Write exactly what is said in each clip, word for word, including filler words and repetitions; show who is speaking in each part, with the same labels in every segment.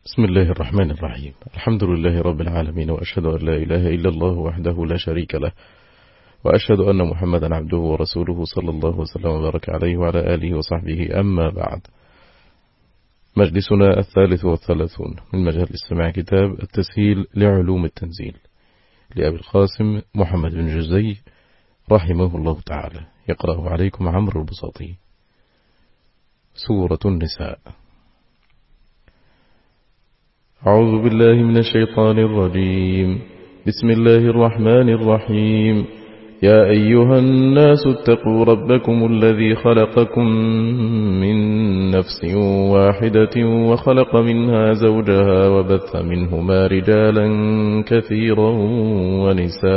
Speaker 1: بسم الله الرحمن الرحيم. الحمد لله رب العالمين، وأشهد أن لا إله إلا الله وحده لا شريك له، وأشهد أن محمدا عبده ورسوله صلى الله وسلم وبارك عليه وعلى آله وصحبه. أما بعد، مجلسنا الثالث والثلاثون من مجال استماع كتاب التسهيل لعلوم التنزيل لأبي القاسم محمد بن جزي رحمه الله تعالى، يقرأه عليكم عمرو البساطي. سورة النساء. أعوذ بالله من الشيطان الرجيم. بسم الله الرحمن الرحيم. يا أيها الناس اتقوا ربكم الذي خلقكم من نفس واحدة وخلق منها زوجها وبث منهما رجالا كثيرا ونساء،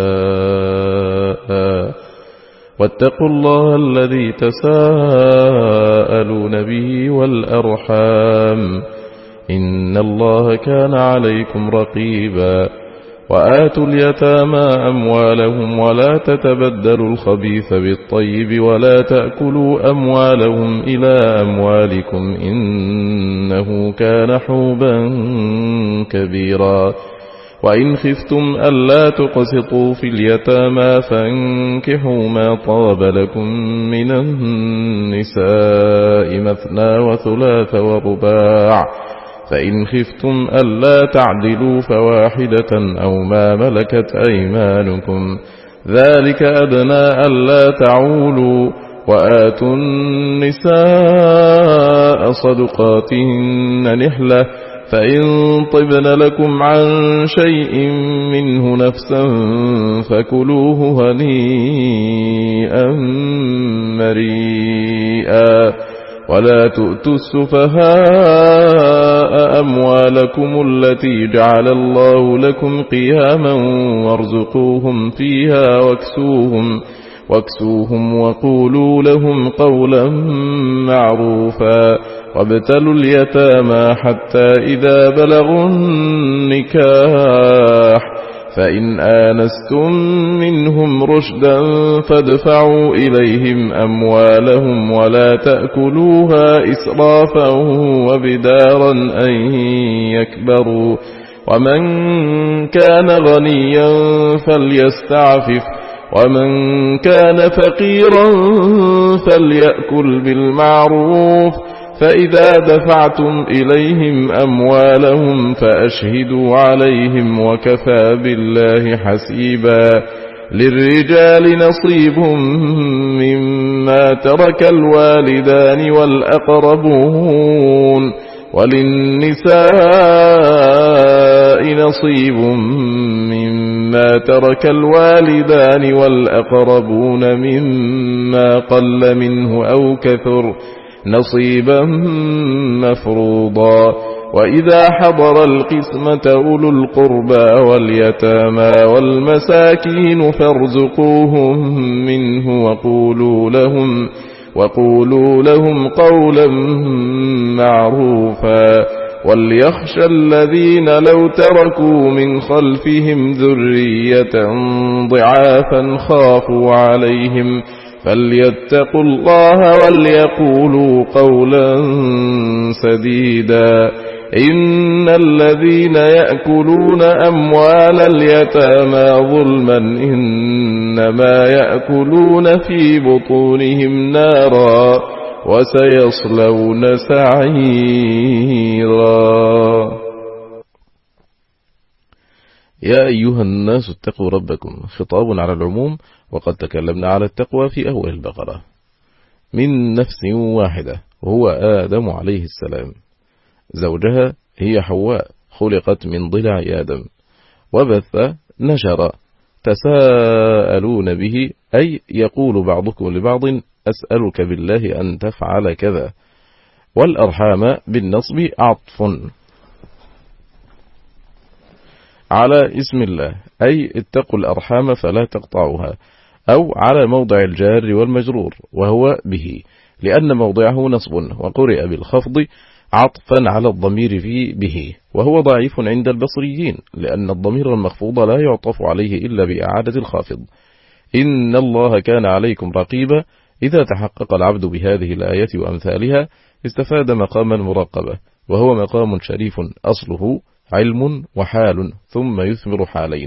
Speaker 1: واتقوا الله الذي تساءلون به والأرحام، إن الله كان عليكم رقيبا. وآتوا اليتامى أموالهم ولا تتبدلوا الخبيث بالطيب ولا تأكلوا أموالهم إلى أموالكم إنه كان حوبا كبيرا. وإن خفتم ألا تقسطوا في اليتامى فانكحوا ما طاب لكم من النساء مثنى وثلاث ورباع، فإن خفتم ألا تعدلوا فواحدة أو ما ملكت أيمانكم، ذلك أدنى ألا تعولوا. وآتوا النساء صدقاتهن نحلة، فإن طبن لكم عن شيء منه نفسا فكلوه هنيئا مريئا. ولا تؤتوا السفهاء أموالكم التي جعل الله لكم قياما وارزقوهم فيها واكسوهم, واكسوهم وقولوا لهم قولا معروفا. وابتلوا اليتامى حتى إذا بلغوا النكاح، فإن آنستم منهم رشدا فادفعوا إليهم أموالهم ولا تأكلوها إسرافا وبدارا أن يكبروا. ومن كان غنيا فليستعفف، ومن كان فقيرا فليأكل بالمعروف. فإذا دفعتم إليهم أموالهم فأشهدوا عليهم وكفى بالله حسيبا. للرجال نصيب مما ترك الوالدان والأقربون، وللنساء نصيب مما ترك الوالدان والأقربون مما قل منه أو كثر، نصيبا مفروضا. وإذا حضر القسمة أولو القربى واليتامى والمساكين فارزقوهم منه وقولوا لهم, وقولوا لهم قولا معروفا. وليخشى الذين لو تركوا من خلفهم ذرية ضعافا خافوا عليهم فليتقوا الله وليقولوا قولا سديدا. إن الذين يأكلون أموال اليتامى ظلما إنما يأكلون في بطونهم نارا وسيصلون سعيرا. يا أيها الناس اتقوا ربكم، خطاب على العموم، وقد تكلمنا على التقوى في أول البقرة. من نفس واحدة وهو آدم عليه السلام، زوجها هي حواء خلقت من ضلع آدم، وبث نشر تساءلون به، أي يقول بعضكم لبعض أسألك بالله أن تفعل كذا. والأرحام بالنصب عطف على اسم الله، أي اتقوا الأرحام فلا تقطعوها، أو على موضع الجار والمجرور وهو به، لأن موضعه نصب، وقرئ بالخفض عطفا على الضمير في به، وهو ضعيف عند البصريين، لأن الضمير المخفوض لا يعطف عليه إلا بإعادة الخافض. إن الله كان عليكم رقيبا. إذا تحقق العبد بهذه الآية وأمثالها استفاد مقام المراقبة، وهو مقام شريف أصله علم وحال ثم يثمر حالين.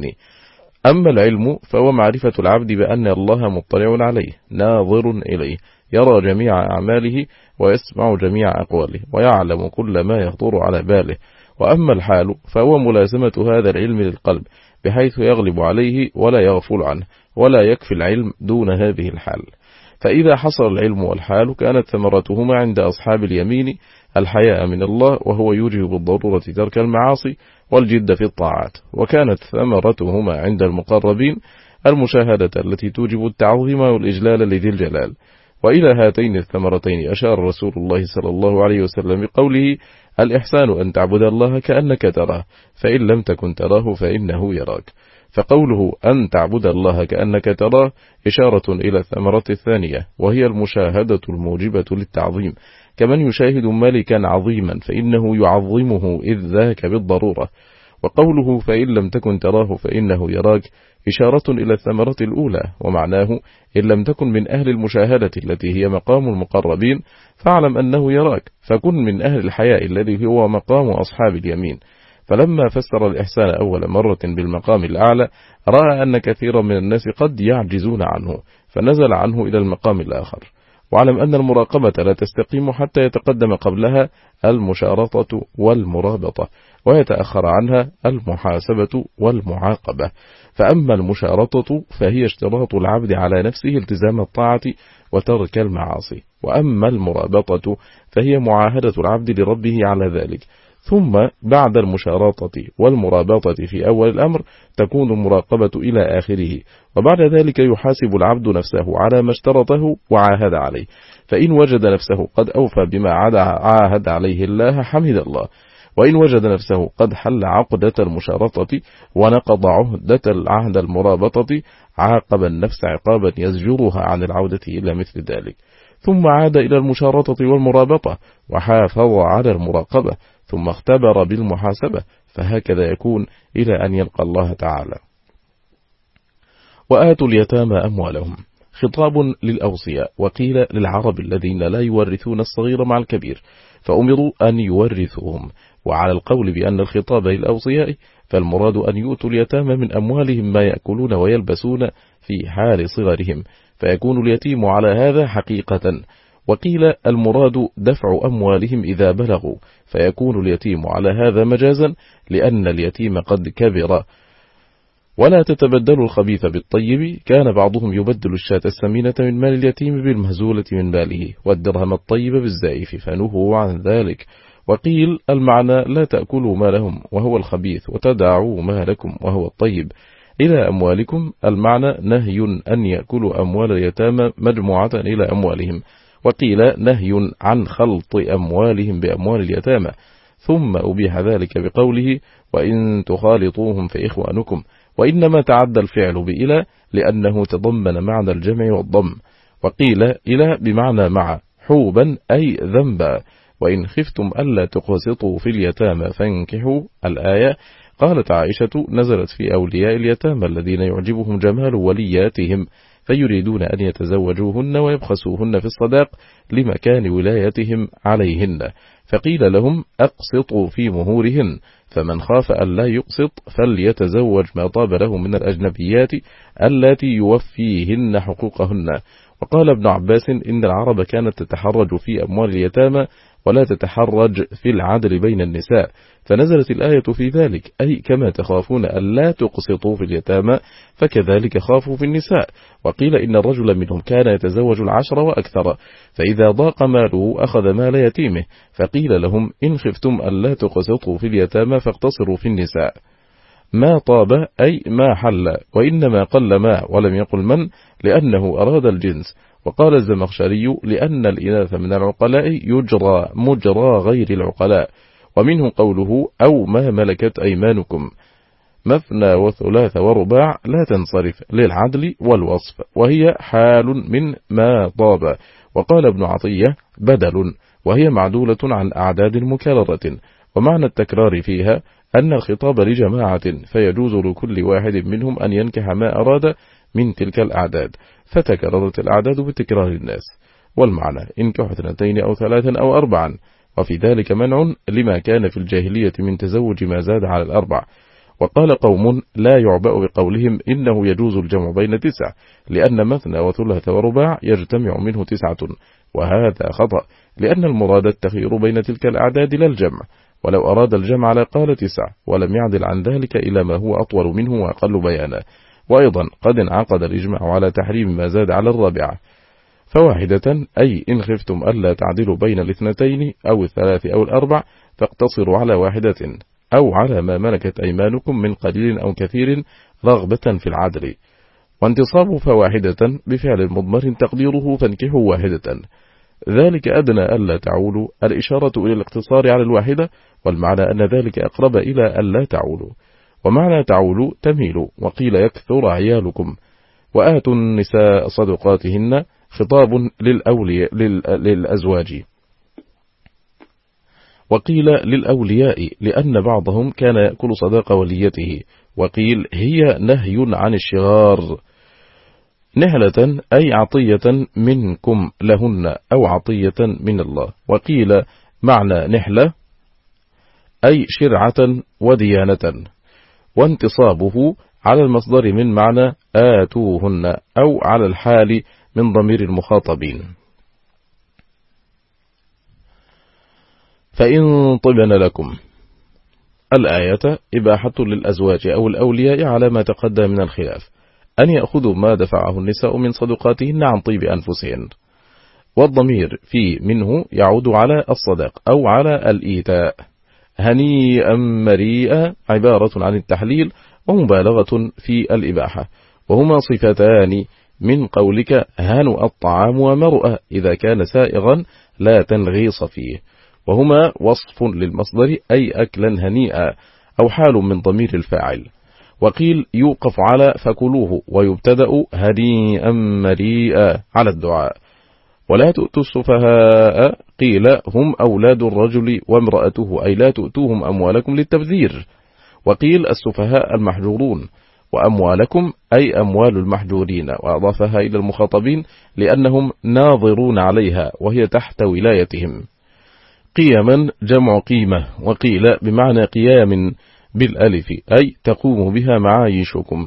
Speaker 1: أما العلم فهو معرفة العبد بأن الله مطلع عليه ناظر إليه، يرى جميع أعماله ويسمع جميع أقواله ويعلم كل ما يخطر على باله. وأما الحال فهو ملازمة هذا العلم للقلب بحيث يغلب عليه ولا يغفل عنه، ولا يكفي العلم دون هذه الحال. فإذا حصل العلم والحال كانت ثمرتهما عند أصحاب اليمين الحياء من الله، وهو يوجب بالضرورة ترك المعاصي والجد في الطاعات، وكانت ثمرتهما عند المقربين المشاهدة التي توجب التعظيم والإجلال لذي الجلال. وإلى هاتين الثمرتين أشار رسول الله صلى الله عليه وسلم بقوله: الإحسان أن تعبد الله كأنك تراه فإن لم تكن تراه فإنه يراك. فقوله أن تعبد الله كأنك تراه إشارة إلى الثمرة الثانية، وهي المشاهدة الموجبة للتعظيم، كمن يشاهد ملكا عظيما فإنه يعظمه إذ ذاك بالضرورة. وقوله فإن لم تكن تراه فإنه يراك إشارة إلى الثمرة الأولى، ومعناه إن لم تكن من أهل المشاهدة التي هي مقام المقربين فاعلم أنه يراك، فكن من أهل الحياء الذي هو مقام أصحاب اليمين. فلما فسر الإحسان أول مرة بالمقام الأعلى رأى أن كثيرا من الناس قد يعجزون عنه فنزل عنه إلى المقام الآخر. وعلم أن المراقبة لا تستقيم حتى يتقدم قبلها المشارطة والمرابطة، ويتأخر عنها المحاسبة والمعاقبة. فأما المشارطة فهي اشتراط العبد على نفسه التزام الطاعة وترك المعاصي، وأما المرابطة فهي معاهدة العبد لربه على ذلك. ثم بعد المشارطة والمرابطة في أول الأمر تكون المراقبة إلى آخره، وبعد ذلك يحاسب العبد نفسه على ما اشترطه وعاهد عليه، فإن وجد نفسه قد أوفى بما عاهد عليه الله حمد الله، وإن وجد نفسه قد حل عقدة المشارطة ونقض عهدة العهد المرابطة عاقب النفس عقابا يزجرها عن العودة إلى مثل ذلك، ثم عاد إلى المشارطة والمرابطة وحافظ على المراقبة، ثم اختبر بالمحاسبة، فهكذا يكون إلى أن يلقى الله تعالى. وآتوا اليتامى أموالهم خطاب للأوصياء، وقيل للعرب الذين لا يورثون الصغير مع الكبير فأمروا أن يورثوهم. وعلى القول بأن الخطاب للأوصياء فالمراد أن يؤتوا اليتامى من أموالهم ما يأكلون ويلبسون في حال صغرهم، فيكون اليتيم على هذا حقيقة. وقيل المراد دفع أموالهم إذا بلغوا، فيكون اليتيم على هذا مجازا لأن اليتيم قد كبر. ولا تتبدلوا الخبيث بالطيب، كان بعضهم يبدل الشاة السمينة من مال اليتيم بالمهزولة من ماله والدرهم الطيب بالزائف فنهوا عن ذلك. وقيل المعنى لا تأكلوا مالهم وهو الخبيث وتدعوا مالكم وهو الطيب إلى أموالكم، المعنى نهي أن يأكلوا أموال اليتامى مجموعة إلى أموالهم. وقيل نهي عن خلط أموالهم بأموال اليتامى، ثم أبيح ذلك بقوله وإن تخالطوهم فإخوانكم، وإنما تعدى الفعل بإلى لأنه تضمن معنى الجمع والضم. وقيل إلى بمعنى مع حوبا أي ذنبا، وإن خفتم ألا تقسطوا في اليتامى فانكحوا الآية. قالت عائشة نزلت في أولياء اليتامى الذين يعجبهم جمال ولياتهم فيريدون أن يتزوجوهن ويبخسوهن في الصداق لمكان ولايتهم عليهن، فقيل لهم أقسطوا في مهورهن، فمن خاف أن لا يقسط فليتزوج ما طاب له من الأجنبيات التي يوفيهن حقوقهن. وقال ابن عباس إن العرب كانت تتحرج في أموال اليتامى ولا تتحرج في العدل بين النساء، فنزلت الآية في ذلك، أي كما تخافون أن لا تقسطوا في اليتامى فكذلك خافوا في النساء. وقيل إن الرجل منهم كان يتزوج العشر وأكثر، فإذا ضاق ماله أخذ مال يتيمه، فقيل لهم إن خفتم أن لا تقسطوا في اليتامى فاقتصروا في النساء. ما طاب أي ما حل، وإنما قل ما ولم يقل من لأنه أراد الجنس. وقال الزمخشري لأن الإناث من العقلاء يجرى مجرى غير العقلاء، ومنه قوله أو ما ملكت أيمانكم، مثنى وثلاث ورباع لا تنصرف للعدل والوصف، وهي حال من ما طاب. وقال ابن عطية بدل، وهي معدولة عن أعداد مكررة، ومعنى التكرار فيها أن الخطاب لجماعة فيجوز لكل واحد منهم أن ينكح ما أراد من تلك الأعداد، فتكررت الأعداد بتكرار الناس. والمعنى انكحوا اثنتين أو ثلاثا أو أربعا، وفي ذلك منع لما كان في الجاهلية من تزوج ما زاد على الأربع. وقال قوم لا يعبأ بقولهم إنه يجوز الجمع بين تسع، لأن مثنى وثلث ورباع يجتمع منه تسعة، وهذا خطأ، لأن المراد التخير بين تلك الأعداد لا الجمع، ولو أراد الجمع لقال تسع، ولم يعدل عن ذلك إلى ما هو أطول منه وأقل بيانا. وأيضا قد انعقد الإجماع على تحريم ما زاد على الرابعة، فواحدة، أي إن خفتم ألا تعدلوا بين الاثنتين أو الثلاث أو الأربع فاقتصروا على واحدة، أو على ما ملكت أيمانكم من قليل أو كثير رغبة في العدل. وانتصاب فواحدة بفعل مضمر تقديره فانكحوا واحدة، ذلك أدنى ألا تعولوا، الإشارة إلى الاقتصار على الواحدة، والمعنى أن ذلك أقرب إلى ألا تعولوا. ومعنى تعولوا تميلوا، وقيل يكثر عيالكم. وآتوا النساء صدقاتهن، خطاب للأولياء للأزواج، وقيل للأولياء لأن بعضهم كان يأكل صداق وليته، وقيل هي نهي عن الشغار. نهلة أي عطية منكم لهن، أو عطية من الله. وقيل معنى نحلة أي شرعة وديانة. وانتصابه على المصدر من معنى آتوهن، أو على الحال من ضمير المخاطبين. فإن طبن لكم، الآية إباحة للأزواج أو الأولياء على ما تقدم من الخلاف أن يأخذوا ما دفعه النساء من صدقاتهن عن طيب أنفسهن، والضمير في منه يعود على الصدق أو على الإيتاء. هنيئا مريئا عبارة عن التحليل ومبالغة في الإباحة، وهما صفتان من قولك هنؤ الطعام ومرؤ إذا كان سائغا لا تنغيص فيه، وهما وصف للمصدر أي أكلا هنيئا، أو حال من ضمير الفاعل. وقيل يوقف على فكلوه ويبتدأ هنيئا مريئا على الدعاء. ولا تؤتوا السفهاء، قيل هم أولاد الرجل وامرأته، أي لا تؤتوهم أموالكم للتبذير. وقيل السفهاء المحجورون، وأموالكم أي أموال المحجورين، وأضافها إلى المخاطبين لأنهم ناظرون عليها وهي تحت ولايتهم. قيما جمع قيمة، وقيل بمعنى قيام بالألف أي تقوم بها معايشكم.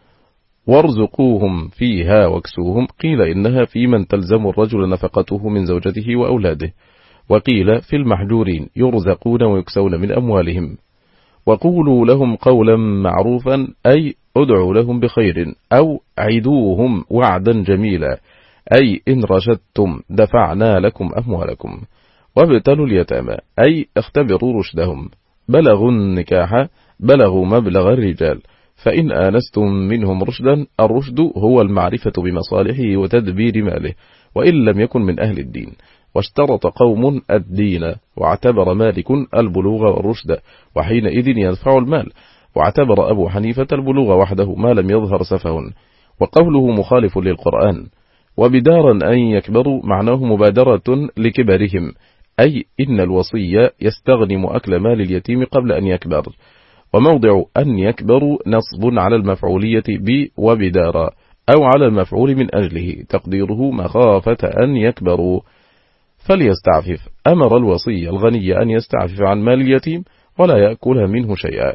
Speaker 1: وارزقوهم فيها واكسوهم، قيل إنها في من تلزم الرجل نفقته من زوجته وأولاده. وقيل في المحجورين يرزقون ويكسون من أموالهم. وقولوا لهم قولا معروفا أي ادعوا لهم بخير، أو عدوهم وعدا جميلا أي إن رشدتم دفعنا لكم أموالكم. وابتلوا اليتامى أي اختبروا رشدهم. بلغوا النكاح بلغوا مبلغ الرجال، فإن آنستم منهم رشدا، الرشد هو المعرفة بمصالحه وتدبير ماله، وإن لم يكن من أهل الدين. واشترط قوم الدين، واعتبر مالك البلوغ والرشد، وحينئذ يدفع المال. واعتبر أبو حنيفة البلوغ وحده ما لم يظهر سفه، وقوله مخالف للقرآن. وبدارا أن يكبروا معناه مبادرة لكبرهم، أي إن الوصي يستغنم أكل مال اليتيم قبل أن يكبر. وموضع أن يكبروا نصب على المفعولية ب وبدارا، أو على المفعول من أجله، تقديره مخافة أن يكبروا. فليستعفف، أمر الوصي الغني أن يستعفف عن مال اليتيم ولا يأكل منه شيئا.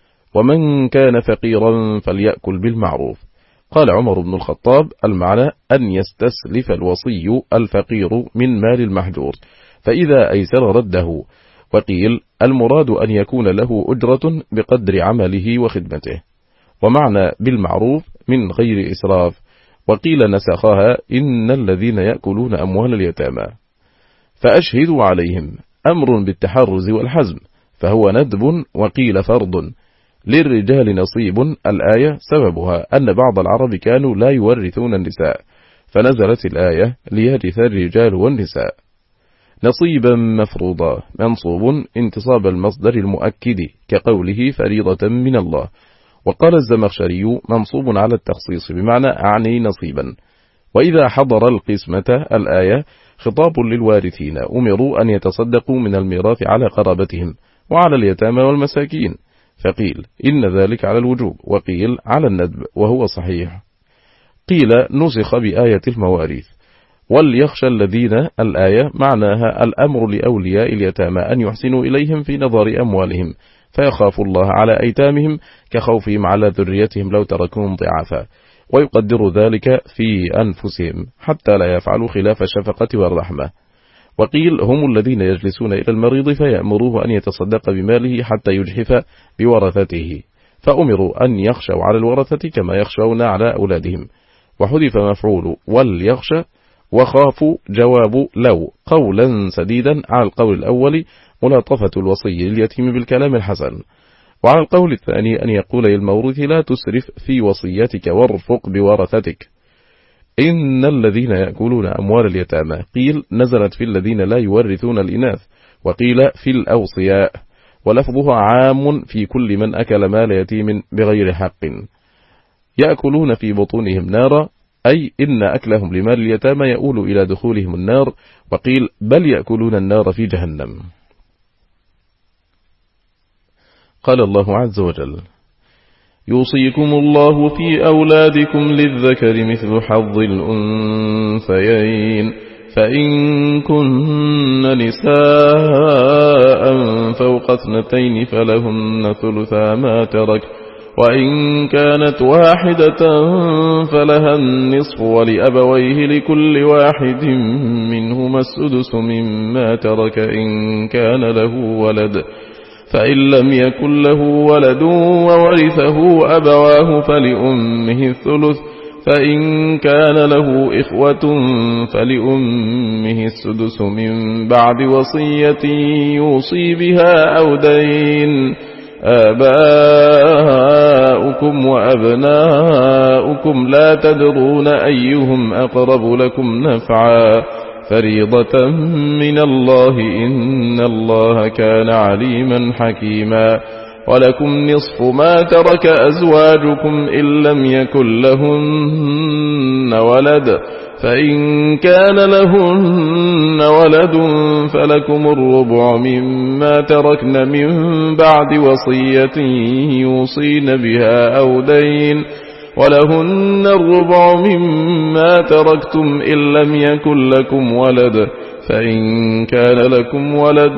Speaker 1: ومن كان فقيرا فليأكل بالمعروف. قال عمر بن الخطاب المعنى أن يستسلف الوصي الفقير من مال المحجور، فإذا أيسر رده. وقيل المراد أن يكون له أجرة بقدر عمله وخدمته. ومعنى بالمعروف من غير إسراف. وقيل نسخها إن الذين يأكلون أموال اليتامى. فأشهدوا عليهم أمر بالتحرز والحزم، فهو ندب، وقيل فرض. للرجال نصيب، الآية سببها أن بعض العرب كانوا لا يورثون النساء، فنزلت الآية ليرث الرجال والنساء. نصيبا مفروضا منصوب انتصاب المصدر المؤكد كقوله فريضة من الله. وقال الزمخشري منصوب على التخصيص بمعنى أعني نصيبا. وإذا حضر القسمة، الآية خطاب للوارثين أمروا أن يتصدقوا من الميراث على قرابتهم وعلى اليتامى والمساكين، فقيل إن ذلك على الوجوب، وقيل على الندب، وهو صحيح. قيل نسخ بآية المواريث. وليخشى الذين الآية معناها الأمر لأولياء اليتامى أن يحسنوا إليهم في نظر أموالهم، فيخاف الله على أيتامهم كخوفهم على ذريتهم لو تركوهم ضعافا، ويقدر ذلك في أنفسهم حتى لا يفعلوا خلاف الشفقة والرحمة. وقيل هم الذين يجلسون إلى المريض فيأمروه أن يتصدق بماله حتى يجحف بورثته، فأمروا أن يخشوا على الورثة كما يخشون على أولادهم. وحذف مفعول وليخشى، وخافوا جواب لو قولا سديدا على القول الأول ملاطفة الوصي لليتيم بالكلام الحسن، وعلى القول الثاني أن يقول للمورث لا تسرف في وصيتك وارفق بورثتك. إن الذين يأكلون أموال اليتامى قيل نزلت في الذين لا يورثون الإناث، وقيل في الأوصياء، ولفظها عام في كل من أكل مال يتيم بغير حق. يأكلون في بطونهم نارا، أي إن أكلهم لمال اليتامى يؤول إلى دخولهم النار، وقيل بل يأكلون النار في جهنم. قال الله عز وجل: يوصيكم الله في أولادكم للذكر مثل حظ الأنثيين، فإن كن نساء فوق اثنتين فلهن ثلثا ما ترك، وإن كانت واحدة فلها النصف، ولأبويه لكل واحد منهما السدس مما ترك إن كان له ولد، فإن لم يكن له ولد وورثه أبواه فلأمه الثلث، فإن كان له إخوة فلأمه السدس من بعد وصية يوصي بها أو دين. آباؤكم وأبناؤكم لا تدرون أيهم أقرب لكم نفعا، فريضة من الله إن الله كان عليما حكيما. ولكم نصف ما ترك أزواجكم إن لم يكن لهن ولد، فإن كان لهن ولد فلكم الربع مما تركن من بعد وصية يوصين بها أو دين، ولهن الربع مما تركتم إن لم يكن لكم ولد، فإن كان لكم ولد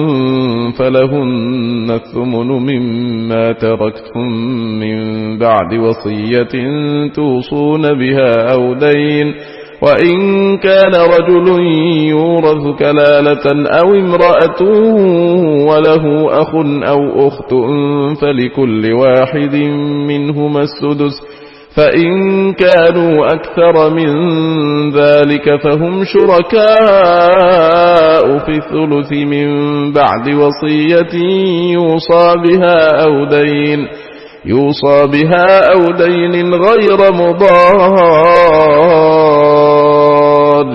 Speaker 1: فلهن الثمن مما تركتم من بعد وصية توصون بها أو دين. وإن كان رجل يورث كلالة أو امرأة وله أخ أو أخت فلكل واحد منهما السدس، فإن كانوا أكثر من ذلك فهم شركاء في الثلث من بعد وصية يوصى بها أو دين يوصى بها أو دين غير مضار،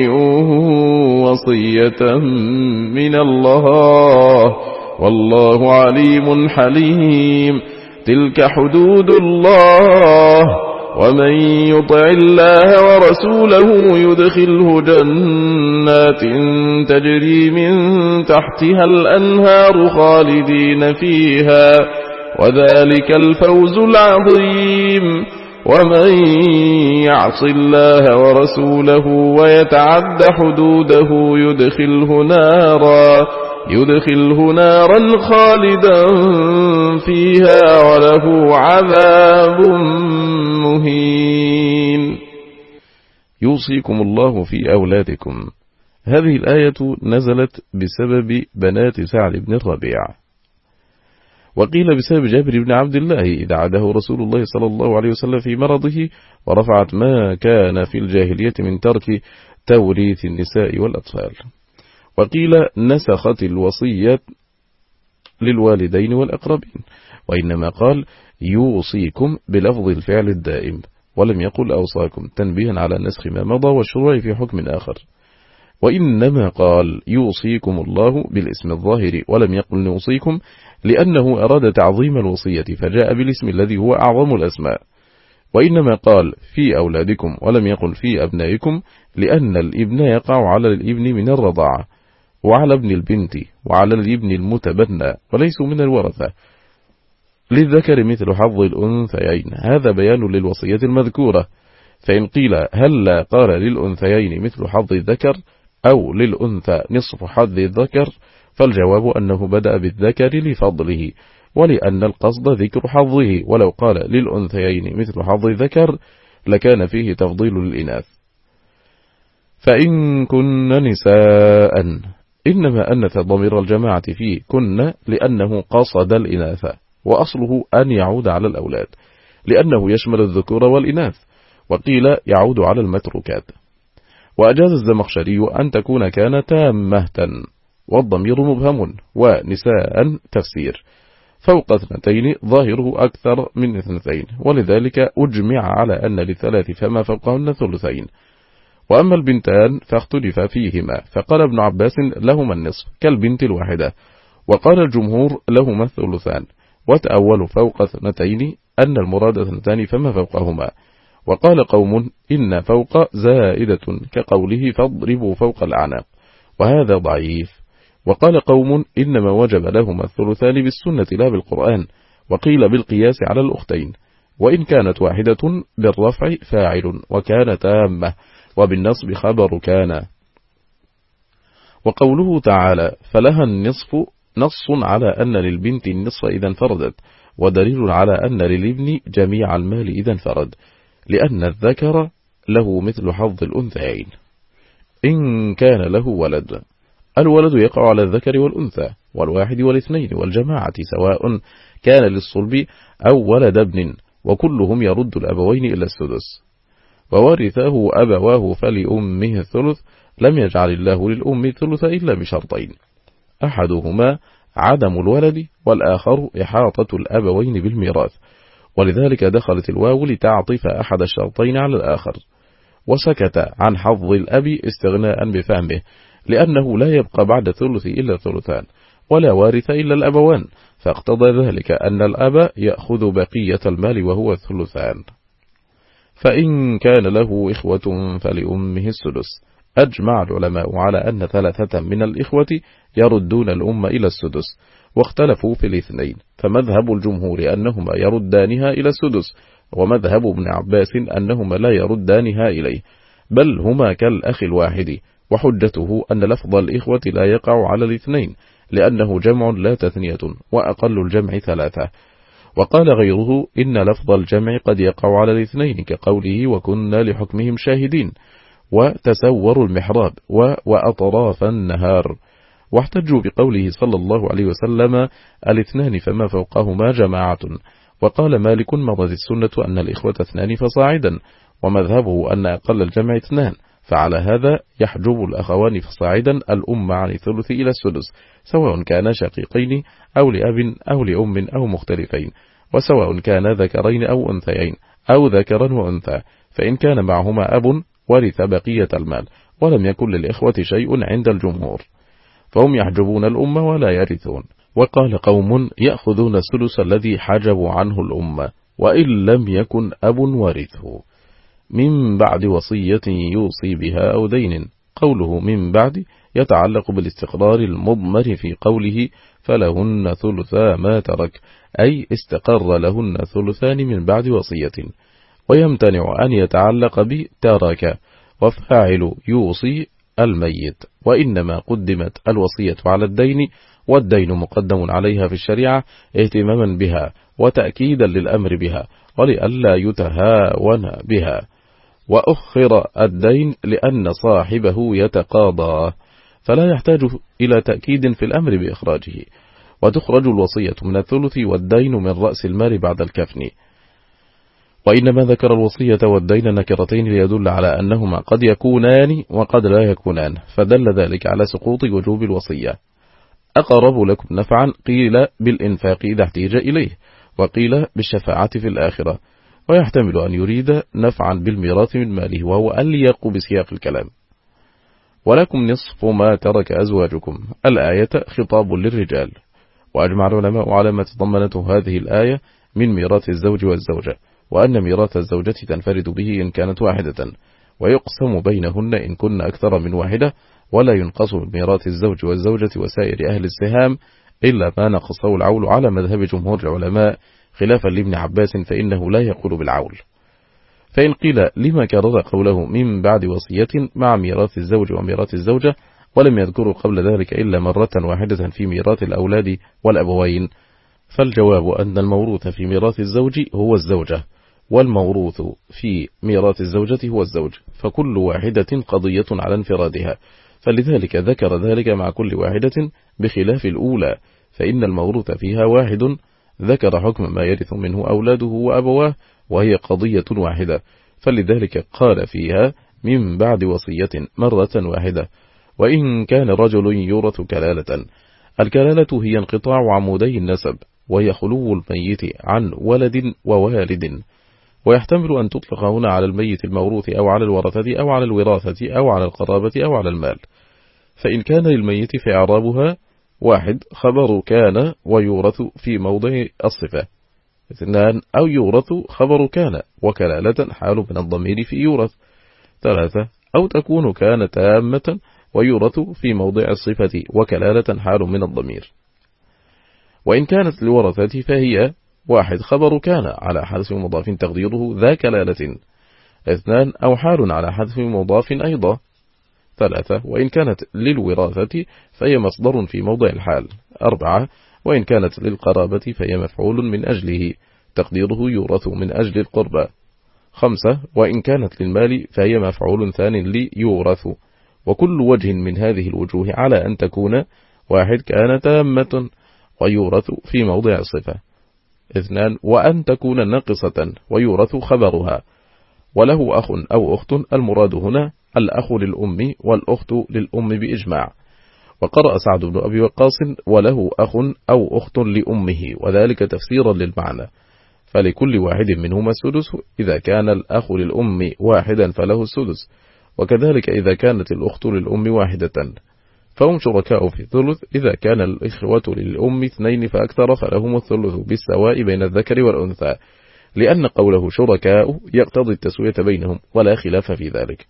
Speaker 1: وصية من الله والله عليم حليم. تلك حدود الله، ومن يطع الله ورسوله يدخله جنات تجري من تحتها الأنهار خالدين فيها، وذلك الفوز العظيم. ومن يعص الله ورسوله ويتعد حدوده يدخله نارا يدخله نارا خالدا فيها وله عذاب مهين. يوصيكم الله في أولادكم. هذه الآية نزلت بسبب بنات سعد بن الربيع، وقيل بسبب جابر بن عبد الله إذا عاده رسول الله صلى الله عليه وسلم في مرضه، ورفعت ما كان في الجاهلية من ترك توريث النساء والأطفال. وقيل نسخت الوصية للوالدين والأقربين، وإنما قال يوصيكم بلفظ الفعل الدائم، ولم يقل أوصاكم تنبيها على نسخ ما مضى والشروع في حكم آخر. وإنما قال يوصيكم الله بالاسم الظاهر ولم يقل نوصيكم، لأنه أراد تعظيم الوصية فجاء بالاسم الذي هو أعظم الأسماء. وإنما قال في أولادكم ولم يقل في أبنائكم، لأن الابن يقع على الابن من الرضاعة، وعلى ابن البنت، وعلى الابن المتبنى، وليسوا من الورثة. للذكر مثل حظ الأنثيين، هذا بيان للوصية المذكورة. فإن قيل هل قال للأنثيين مثل حظ الذكر أو للأنثى نصف حظ الذكر، فالجواب أنه بدأ بالذكر لفضله ولأن القصد ذكر حظه، ولو قال للأنثيين مثل حظ الذكر لكان فيه تفضيل للإناث. فإن كن نساء، إنما أنث ضمير الجماعة فيه كن لأنه قصد الإناث، وأصله أن يعود على الأولاد لأنه يشمل الذكور والإناث، وقيل يعود على المتروكات. وأجاز الزمخشري أن تكون كان تامة، والضمير مبهم، ونساء تفسير، فوق اثنتين ظاهره أكثر من اثنتين، ولذلك أجمع على أن للثلاث فما فوقهن ثلثين. وأما البنتان فاختلف فيهما، فقال ابن عباس لهما النصف كالبنت الواحدة، وقال الجمهور لهما الثلثان، وتأول فوق اثنتين أن المراد اثنتان فما فوقهما. وقال قوم إن فوق زائدة كقوله فاضربوا فوق الأعناق، وهذا ضعيف. وقال قوم إنما وجب لهما الثلثان بالسنة لا بالقرآن، وقيل بالقياس على الأختين، وإن كانت واحدة بالرفع فاعل وكان تامة، وبالنصب خبر كان. وقوله تعالى فلها النصف نص على أن للبنت النصف إذا انفردت، ودليل على أن للابن جميع المال إذا انفرد، لأن الذكر له مثل حظ الأنثيين. إن كان له ولد، الولد يقع على الذكر والأنثى والواحد والاثنين والجماعة، سواء كان للصلب أو ولد ابن، وكلهم يرد الأبوين إلى السدس. وورثه أبواه فلأمه الثلث، لم يجعل الله للأم الثلث إلا بشرطين، أحدهما عدم الولد، والآخر إحاطة الأبوين بالميراث، ولذلك دخلت الواو لتعطف أحد الشرطين على الآخر. وسكت عن حظ الأب استغناء بفهمه، لأنه لا يبقى بعد ثلث إلا ثلثان، ولا وارث إلا الأبوان، فاقتضى ذلك أن الأب يأخذ بقية المال وهو الثلثان. فإن كان له إخوة فلأمه السدس. أجمع العلماء على أن ثلاثة من الإخوة يردون الأم إلى السدس، واختلفوا في الاثنين، فمذهب الجمهور أنهما يردانها إلى السدس، ومذهب ابن عباس أنهما لا يردانها إليه، بل هما كالأخ الواحد. وحجته أن لفظ الإخوة لا يقع على الاثنين، لأنه جمع لا تثنية، وأقل الجمع ثلاثة. وقال غيره إن لفظ الجمع قد يقع على الاثنين، كقوله وكنا لحكمهم شاهدين، وتسوروا المحراب، وأطراف النهار. واحتجوا بقوله صلى الله عليه وسلم الاثنان فما فوقهما جماعة. وقال مالك مرت السنة أن الإخوة اثنان فصاعدا، ومذهبه أن أقل الجمع اثنان، فعلى هذا يحجب الأخوان فصاعدا الأم عن الثلث إلى السدس، سواء كان شقيقين أو لأب أو لأم أو مختلفين، وسواء كان ذكرين أو أنثيين أو ذكرا وأنثى، فإن كان معهما أب ورث بقية المال، ولم يكن للإخوة شيء عند الجمهور، فهم يحجبون الأم ولا يرثون. وقال قوم يأخذون الثلث الذي حجبوا عنه الأم، وإن لم يكن أب ورثه، من بعد وصية يوصي بها أو دين. قوله من بعد يتعلق بالاستقرار المضمر في قوله فلهن ثلثا ما ترك، أي استقر لهن ثلثان من بعد وصية. ويمتنع أن يتعلق بترك، وفاعل يوصي الميت، وإنما قدمت الوصية على الدين، والدين مقدم عليها في الشريعة اهتماما بها وتأكيدا للأمر بها، ولئلا يتهاون بها. وأخر الدين لأن صاحبه يتقاضى، فلا يحتاج إلى تأكيد في الأمر بإخراجه. وتخرج الوصية من الثلث والدين من رأس المال بعد الكفن. وإنما ذكر الوصية والدين نكرتين ليدل على أنهما قد يكونان وقد لا يكونان، فدل ذلك على سقوط وجوب الوصية. أقرب لكم نفعا قيل بالإنفاق إذا احتيج إليه، وقيل بالشفاعة في الآخرة، ويحتمل أن يريد نفعا بالميراث من ماله، وهو أليق بسياق الكلام. ولكم نصف ما ترك أزواجكم، الآية خطاب للرجال. وأجمع العلماء على ما تضمنته هذه الآية من ميراث الزوج والزوجة، وأن ميراث الزوجة تنفرد به إن كانت واحدة، ويقسم بينهن إن كن أكثر من واحدة، ولا ينقص من ميراث الزوج والزوجة وسائر أهل السهام إلا ما نقصه العول على مذهب جمهور العلماء، خلافا لابن عباس فإنه لا يقول بالعول. فإن قيل لما كرر قوله من بعد وصية مع ميراث الزوج وميراث الزوجة ولم يذكروا قبل ذلك إلا مرة واحدة في ميراث الأولاد والأبوين؟ فالجواب أن الموروث في ميراث الزوج هو الزوجة، والموروث في ميراث الزوجة هو الزوج، فكل واحدة قضية على انفرادها، فلذلك ذكر ذلك مع كل واحدة بخلاف الأولى، فإن الموروث فيها واحد ذكر حكم ما يرث منه أولاده وأبواه وهي قضية واحدة، فلذلك قال فيها من بعد وصية مرة واحدة. وإن كان رجل يورث كلالة، الكلالة هي انقطاع عمودي النسب، وهي خلو الميت عن ولد ووالد، ويحتمل أن تطلق هنا على الميت الموروث أو على الورثة أو على الوراثة أو على القرابة أو على المال. فإن كان للميت في إعرابها واحد خبر كان ويورث في موضع الصفة، اثنان أو يورث خبر كان وكلالة حال من الضمير في يورث، ثلاثة أو تكون كان تامة ويورث في موضع الصفة وكلالة حال من الضمير. وإن كانت للورثة فهي واحد خبر كان على حذف مضاف تقديره ذا كلالة، اثنان أو حال على حذف مضاف أيضا، ثلاثة وإن كانت للوراثة فهي مصدر في موضع الحال، أربعة وإن كانت للقرابة فهي مفعول من أجله تقديره يورث من أجل القربة، خمسة وإن كانت للمال فهي مفعول ثاني ليورث. وكل وجه من هذه الوجوه على أن تكون واحد كان تامة ويورث في موضع الصفة، اثنان وأن تكون ناقصة ويورث خبرها، وله أخ أو أخت، المراد هنا الأخ للأم والأخت للأم بإجماع. وقرأ سعد بن أبي وقاص وله أخ أو أخت لأمه، وذلك تفسيرا للمعنى، فلكل واحد منهما السدس، إذا كان الأخ للأم واحدا فله السدس، وكذلك إذا كانت الأخت للأم واحدة، فهم شركاء في الثلث، إذا كان الإخوة للأم اثنين فأكثر فلهم الثلث بالسواء بين الذكر والأنثى، لأن قوله شركاء يقتضي التسوية بينهم ولا خلاف في ذلك.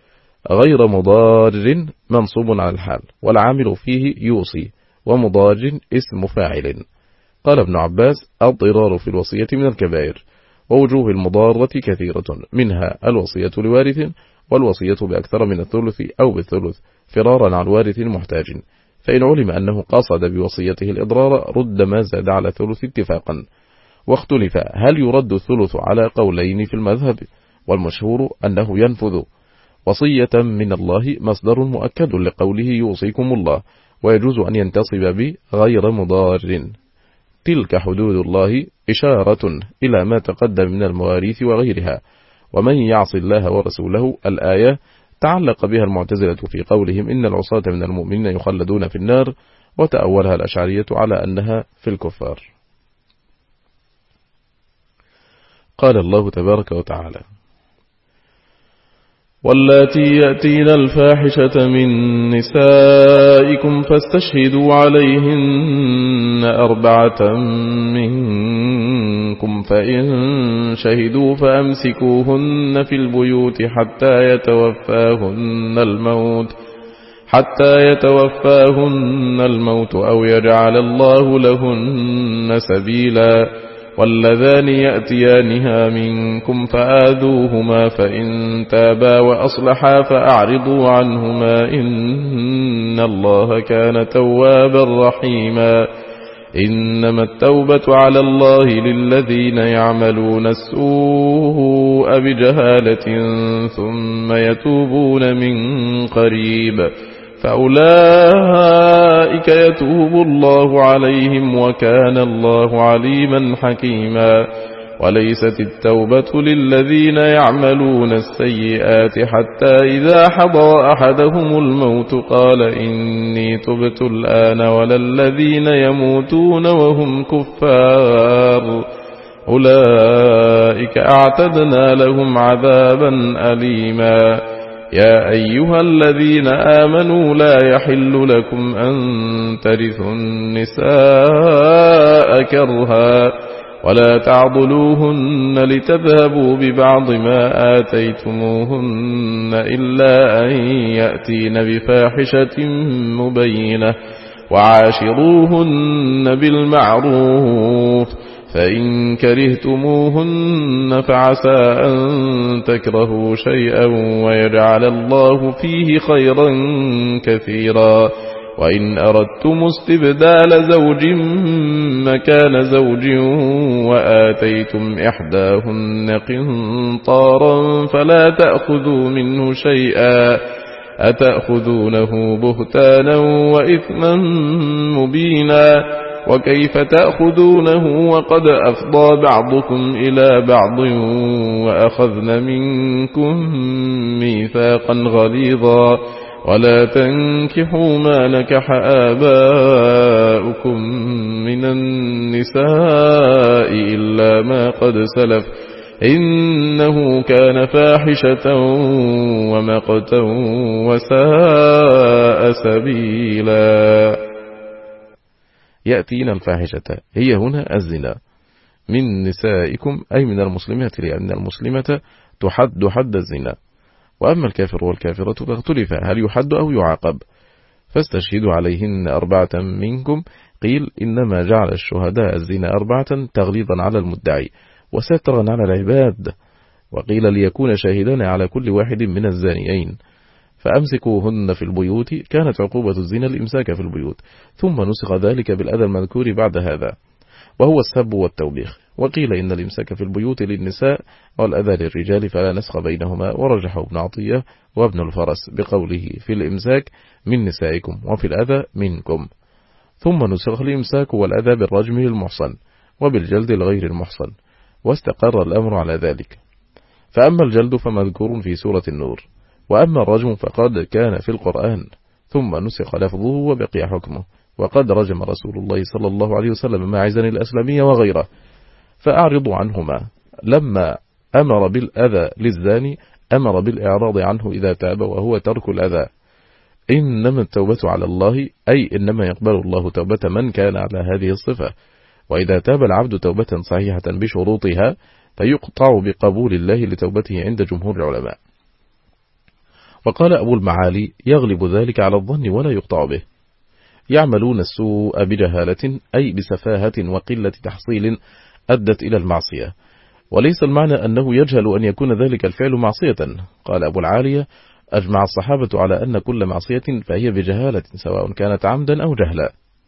Speaker 1: غير مضار منصوب على الحال، والعامل فيه يوصي، ومضار اسم فاعل. قال ابن عباس الضرار في الوصية من الكبائر، ووجوه المضارة كثيرة، منها الوصية لوارث، والوصية بأكثر من الثلث أو بالثلث فرارا عن وارث محتاج، فإن علم أنه قصد بوصيته الإضرار رد ما زاد على ثلث اتفاقا. واختلف هل يرد الثلث على قولين في المذهب، والمشهور أنه ينفذ. وصية من الله مصدر مؤكد لقوله يوصيكم الله، ويجوز أن ينتصب بغير مضار. تلك حدود الله إشارة إلى ما تقدم من المواريث وغيرها. ومن يعص الله ورسوله الآية تعلق بها المعتزلة في قولهم إن العصاة من المؤمنين يخلدون في النار، وتأولها الأشعرية على أنها في الكفار. قال الله تبارك وتعالى واللاتي يأتين الفاحشة من نسائكم فاستشهدوا عليهن أربعة منكم، فإن شهدوا فأمسكوهن في البيوت حتى يتوفاهن الموت حتى يتوفاهن الموت أو يجعل الله لهن سبيلا. واللذان يأتيانها منكم فآذوهما، فإن تابا وأصلحا فأعرضوا عنهما، إن الله كان توابا رحيما. إنما التوبة على الله للذين يعملون السوء بجهالة ثم يتوبون من قريب، فأولئك يتوب الله عليهم وكان الله عليما حكيما. وليست التوبة للذين يعملون السيئات حتى إذا حضر أحدهم الموت قال إني تبت الآن، ولا الذين يموتون وهم كفار، أولئك أعتدنا لهم عذابا أليما. يا أيها الذين آمنوا لا يحل لكم أن ترثوا النساء كرها، ولا تعضلوهن لتذهبوا ببعض ما آتيتموهن إلا أن يأتين بفاحشة مبينة، وعاشروهن بالمعروف، فإن كرهتموهن فعسى أن تكرهوا شيئا ويجعل الله فيه خيرا كثيرا. وإن أردتم استبدال زوج مكان زوج وآتيتم إحداهن قنطارا فلا تأخذوا منه شيئا أتأخذونه بهتانا وإثما مبينا. وكيف تأخذونه وقد أفضى بعضكم إلى بعض وأخذن منكم ميثاقا غليظا. ولا تنكحوا ما نكح آباؤكم من النساء إلا ما قد سلف إنه كان فاحشة ومقتا وساء سبيلا. يأتينا الفاحشة هي هنا الزنا من نسائكم أي من المسلمات، لأن المسلمة تحد حد الزنا. وأما الكافر والكافرة فاختلف هل يحد أو يعاقب، فاستشهدوا عليهن أربعة منكم. قيل إنما جعل الشهداء الزنا أربعة تغليظا على المدعي وسترا على العباد، وقيل ليكون شاهدان على كل واحد من الزانيين. فأمسكوهن في البيوت، كانت عقوبة الزنا الإمساك في البيوت، ثم نسخ ذلك بالأذى المذكور بعد هذا وهو السب والتوبيخ. وقيل إن الإمساك في البيوت للنساء والأذى للرجال فلا نسخ بينهما، ورجحه ابن عطية وابن الفرس بقوله في الإمساك من نسائكم وفي الأذى منكم. ثم نسخ الإمساك والأذى بالرجم للمحصن وبالجلد لغير المحصن، واستقر الأمر على ذلك. فأما الجلد فمذكور في سورة النور، وأما الرجم فقد كان في القرآن ثم نسخ لفظه وبقي حكمه. وقد رجم رسول الله صلى الله عليه وسلم ماعزا الأسلمية وغيره، فأعرضوا عنهما. لما أمر بالأذى للزاني أمر بالإعراض عنه إذا تاب، وهو ترك الأذى. إنما التوبة على الله، أي إنما يقبل الله توبة من كان على هذه الصفة. وإذا تاب العبد توبة صحيحة بشروطها فيقطع بقبول الله لتوبته عند جمهور العلماء. وقال أبو المعالي يغلب ذلك على الظن ولا يقطع به. يعملون السوء بجهالة، أي بسفاهة وقلة تحصيل أدت إلى المعصية، وليس المعنى أنه يجهل أن يكون ذلك الفعل معصية. قال أبو العالية أجمع الصحابة على أن كل معصية فهي بجهالة سواء كانت عمدا أو جهلا،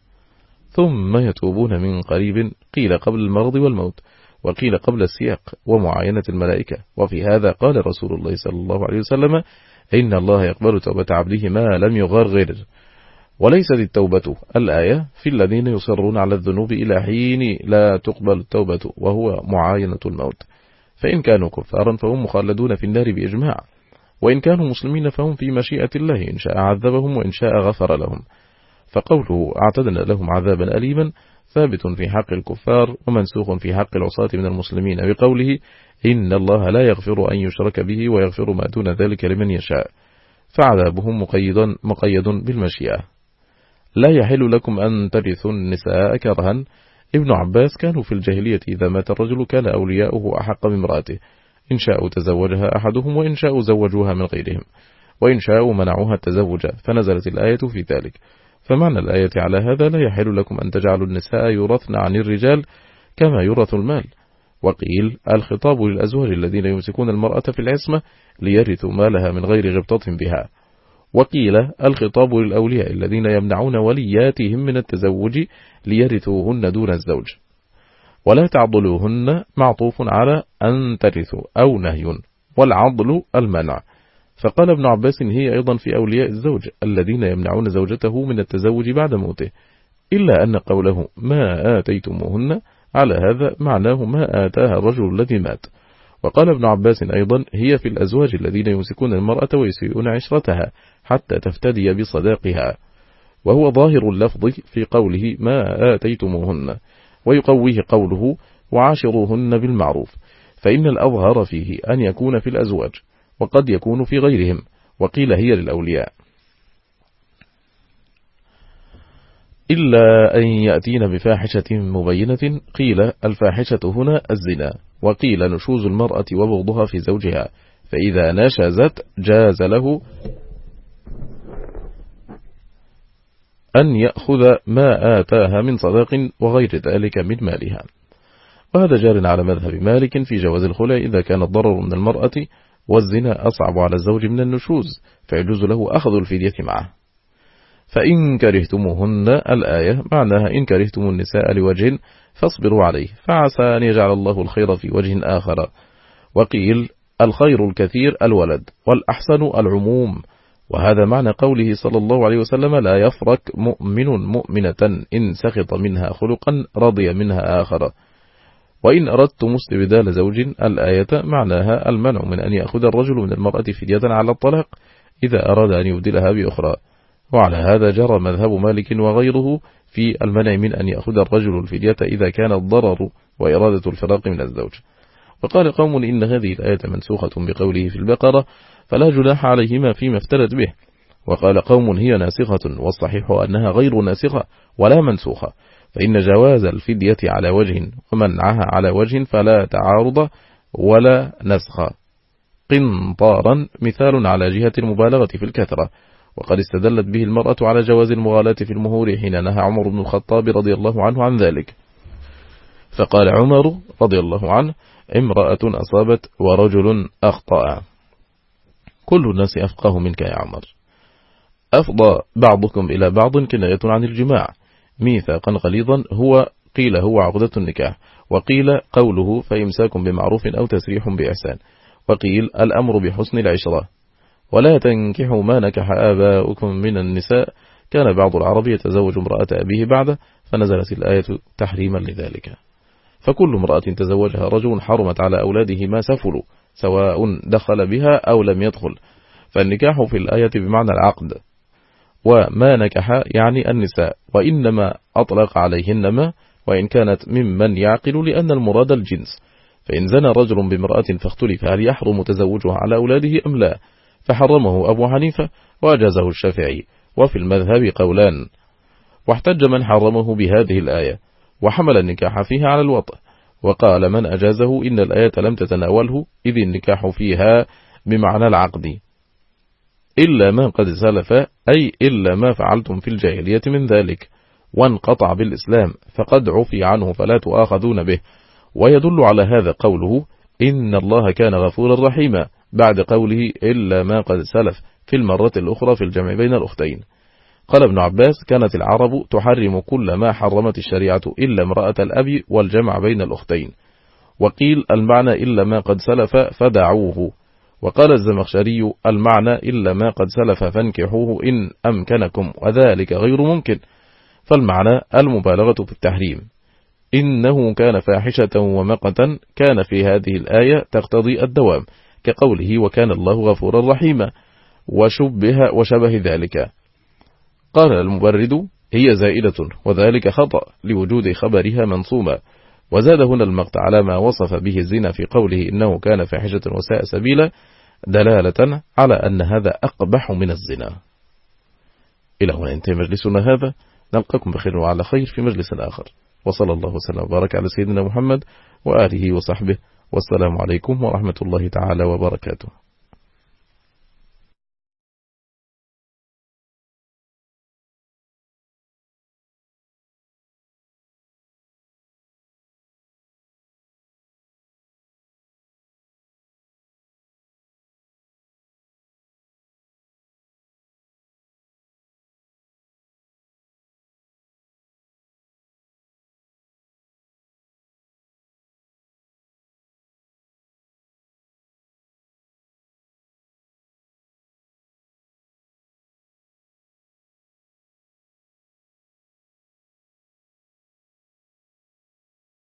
Speaker 1: ثم يتوبون من قريب. قيل قبل المرض والموت، وقيل قبل السياق ومعاينة الملائكة. وفي هذا قال رسول الله صلى الله عليه وسلم إن الله يقبل توبة عبده ما لم يغرغر. وليست التوبة الآية في الذين يصرون على الذنوب إلى حين لا تقبل التوبة، وهو معاينة الموت. فإن كانوا كفارا فهم مخلدون في النار بإجماع، وإن كانوا مسلمين فهم في مشيئة الله، إن شاء عذبهم وإن شاء غفر لهم. فقوله أعتدنا لهم عذابا أليما ثابت في حق الكفار ومنسوخ في حق العصاة من المسلمين بقوله إن الله لا يغفر أن يشرك به ويغفر ما دون ذلك لمن يشاء، فعذابهم مقيد, مقيد بالمشيئة. لا يحل لكم أن ترثوا النساء كرها. ابن عباس كانوا في الجاهلية إذا مات الرجل كان أولياؤه أحق بامرأته، إن شاءوا تزوجها أحدهم وإن شاءوا زوجوها من غيرهم، وإن شاءوا منعوها التزوج، فنزلت الآية في ذلك. فمعنى الآية على هذا لا يحل لكم أن تجعلوا النساء يرثن عن الرجال كما يرث المال. وقيل الخطاب للأزواج الذين يمسكون المرأة في العصمة ليرثوا مالها من غير غبطة بها. وقيل الخطاب للأولياء الذين يمنعون ولياتهم من التزوج ليرثوهن دون الزوج. ولا تعضلوهن معطوف على أن ترثوا أو نهي، والعضل المنع. فقال ابن عباس هي أيضا في أولياء الزوج الذين يمنعون زوجته من التزوج بعد موته، إلا أن قوله ما آتيتموهن على هذا معناه ما آتاها الرجل الذي مات. وقال ابن عباس أيضا هي في الأزواج الذين يمسكون المرأة ويسيئون عشرتها حتى تفتدي بصداقها، وهو ظاهر اللفظ في قوله ما آتيتموهن، ويقويه قوله وعاشروهن بالمعروف، فإن الأظهر فيه أن يكون في الأزواج، وقد يكون في غيرهم. وقيل هي للأولياء إلا أن يأتين بفاحشة مبينة. قيل الفاحشة هنا الزنا، وقيل نشوز المرأة وبغضها في زوجها، فإذا نشزت جاز له أن يأخذ ما آتاها من صداق وغير ذلك من مالها. وهذا جار على مذهب مالك في جواز الخلع إذا كان الضرر من المرأة والزنا أصعب على الزوج من النشوز، فيجوز له أخذ الفدية معه. فإن كرهتموهن الآية معناها إن كرهتم النساء لوجه فاصبروا عليه، فعسى أن يجعل الله الخير في وجه آخر. وقيل الخير الكثير الولد، والأحسن العموم، وهذا معنى قوله صلى الله عليه وسلم لا يفرك مؤمن مؤمنة إن سخط منها خلقا رضي منها آخر. وإن أردتم استبدال زوج الآية معناها المنع من أن يأخذ الرجل من المرأة فدية على الطلاق إذا أراد أن يبدلها بأخرى، وعلى هذا جرى مذهب مالك وغيره في المنع من أن يأخذ الرجل الفدية إذا كان الضرر وإرادة الفراق من الزوج. وقال قوم إن هذه الآية منسوخة بقوله في البقرة فلا جناح عليهما فيما افترت به، وقال قوم هي ناسخة، والصحيح أنها غير ناسخة ولا منسوخة، فإن جواز الفدية على وجه ومنعها على وجه فلا تعارض ولا نسخ. قنطارا مثال على جهة المبالغة في الكثرة، وقد استدلت به المرأة على جواز المغالاة في المهور حين نهى عمر بن الخطاب رضي الله عنه عن ذلك، فقال عمر رضي الله عنه امرأة أصابت ورجل أخطأ، كل الناس أفقه منك يا عمر. أفضى بعضكم إلى بعض كناية عن الجماع، ميثاقا غليظا هو قيل هو عقدة النكاح، وقيل قوله فإمساك بمعروف أو تسريح بإحسان، وقيل الأمر بحسن العشرة. ولا تنكحوا ما نكح آباؤكم من النساء، كان بعض العرب يتزوج امرأة أبيه بعده، فنزلت الآية تحريما لذلك. فكل امرأة تزوجها رجل حرمت على أولاده ما سفلوا سواء دخل بها أو لم يدخل، فالنكاح في الآية بمعنى العقد، وما نكح يعني النساء، وإنما أطلق عليهن ما، وإن كانت ممن يعقل لأن المراد الجنس. فإن زنى رجل بامرأة فاختلف هل يحرم تزوجها على أولاده أم لا، فحرمه أبو حنيفة وأجازه الشافعي، وفي المذهب قولان، واحتج من حرمه بهذه الآية وحمل النكاح فيها على الوطء، وقال من أجازه إن الآية لم تتناوله إذ النكاح فيها بمعنى العقد إلا ما قد سلف، أي إلا ما فعلتم في الجاهلية من ذلك، وانقطع بالإسلام فقد عفي عنه فلا تؤاخذون به. ويدل على هذا قوله إن الله كان غفورا رحيما بعد قوله إلا ما قد سلف في المرة الأخرى في الجمع بين الأختين. قال ابن عباس كانت العرب تحرم كل ما حرمت الشريعة إلا امرأة الأب والجمع بين الأختين. وقيل المعنى إلا ما قد سلف فدعوه. وقال الزمخشري المعنى إلا ما قد سلف فانكحوه إن أمكنكم، وذلك غير ممكن، فالمعنى المبالغة في التحريم. إنه كان فاحشة ومقتا كان في هذه الآية تقتضي الدوام كقوله وكان الله غفورا رحيما، وشبه وشبه ذلك. قال المبرد هي زائدة وذلك خطأ لوجود خبرها منصومة، وزاد هنا المقت على ما وصف به الزنا في قوله إنه كان فاحشة وساء سبيلا دلالة على أن هذا أقبح من الزنا. إلى هنا ينتهي مجلسنا هذا، نلقاكم بخير وعلى خير في مجلس آخر، وصلى الله وسلم وبارك على سيدنا محمد وآله وصحبه، والسلام عليكم ورحمة الله تعالى وبركاته.